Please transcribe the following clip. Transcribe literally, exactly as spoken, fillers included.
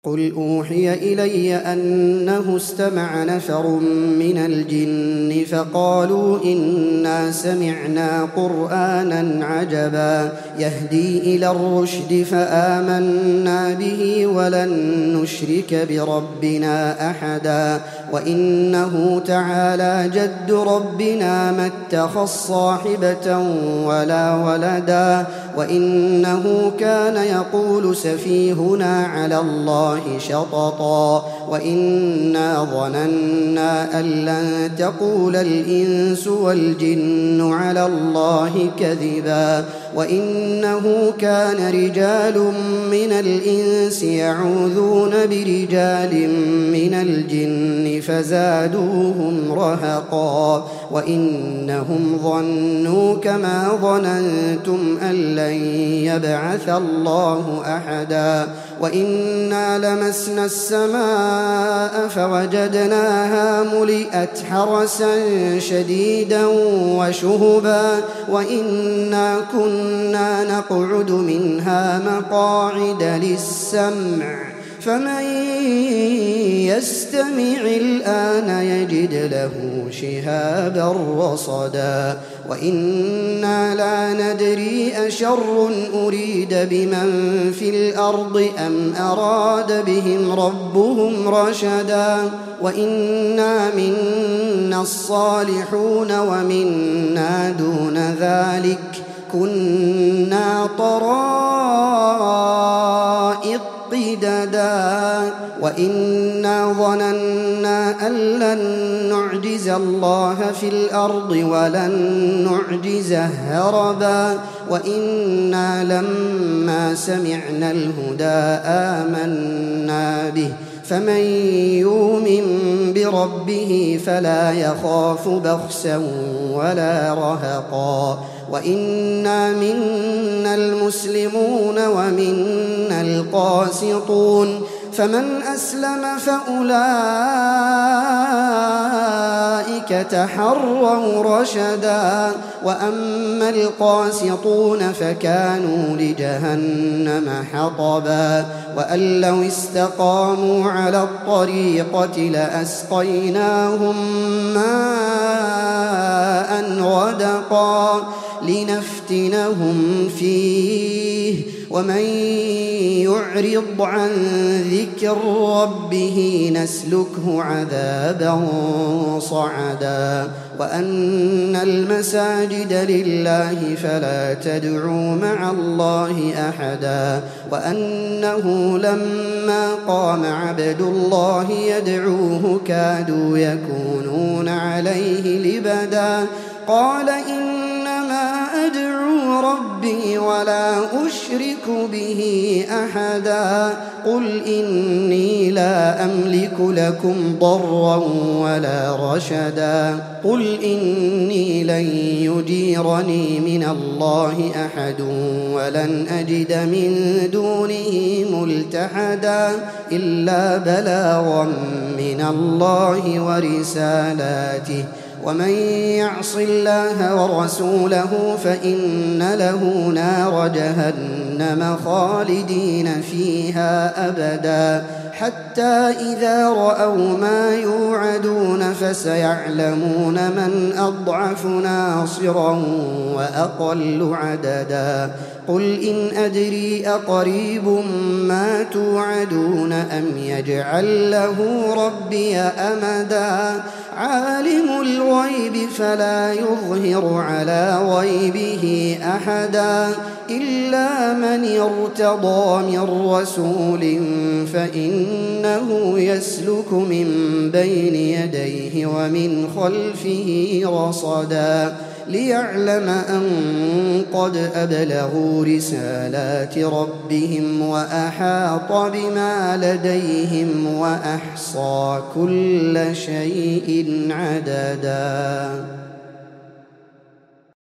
قل أوحي إلي أنه استمع نفر من الجن فقالوا إنا سمعنا قرآنا عجبا يهدي إلى الرشد فآمنا به ولن نشرك بربنا أحدا وإنه تعالى جد ربنا ما اتخذ صاحبة ولا ولدا وإنه كان يقول سفيهنا على الله شططا وإنا ظننا أن لن تقول الإنس والجن على الله كذبا وإنه كان رجال من الإنس يعوذون برجال من الجن فزادوهم رهقا وإنهم ظنوا كما ظننتم أن لن يبعث الله أحدا وإنا لمسنا السماء فوجدناها ملئت حرسا شديدا وشهبا وإنا كنا نقعد منها مقاعد للسمع فمن يستمع الآن يجد له شهابا رصدا وإنا لا ندري أشر أريد بمن في الأرض أم أراد بهم ربهم رشدا وإنا منا الصالحون ومنا دون ذلك كنا طرائق قددا وإنا ظننا أن لن نعجز الله في الأرض ولن نعجزه هربا وإنا لما سمعنا الهدى آمنا به فمن يؤمن بربه فلا يخاف بخسا ولا رهقا وإنا منا المسلمون ومنا القاسطون فمن أسلم فأولئك تحروا رشدا وأما القاسطون فكانوا لجهنم حطبا وأن لو استقاموا على الطريقة لأسقيناهم ماء غدقا لنفتنهم فيه ومن يعرض عن ذكر ربه نسلكه عذابا صعدا وأن المساجد لله فلا تدعوا مع الله أحدا وأنه لما قام عبد الله يدعوه كادوا يكونون عليه لبدا قال إنما أدعو ربي ولا أشرك به أحدا قل إني لا أملك لكم ضرا ولا رشدا قل إني لن يجيرني من الله أحد ولن أجد من دونه ملتحدا إلا بلاغا من الله ورسالاته ومن يعص الله ورسوله فإن له نار جهنم خالدين فيها أبدا حتى إذا رأوا ما يوعدون فسيعلمون من أضعف ناصرا وأقل عددا قل إن أدري أقريب ما توعدون أم يجعل له ربي أمدا عالم الغيب فلا يظهر على غيبه أحدا إلا من ارتضى من رسول فإنه يسلك من بين يديه ومن خلفه رصدا ليعلم أن قد أبلغوا رسالات ربهم وأحاط بما لديهم وأحصى كل شيء عددا.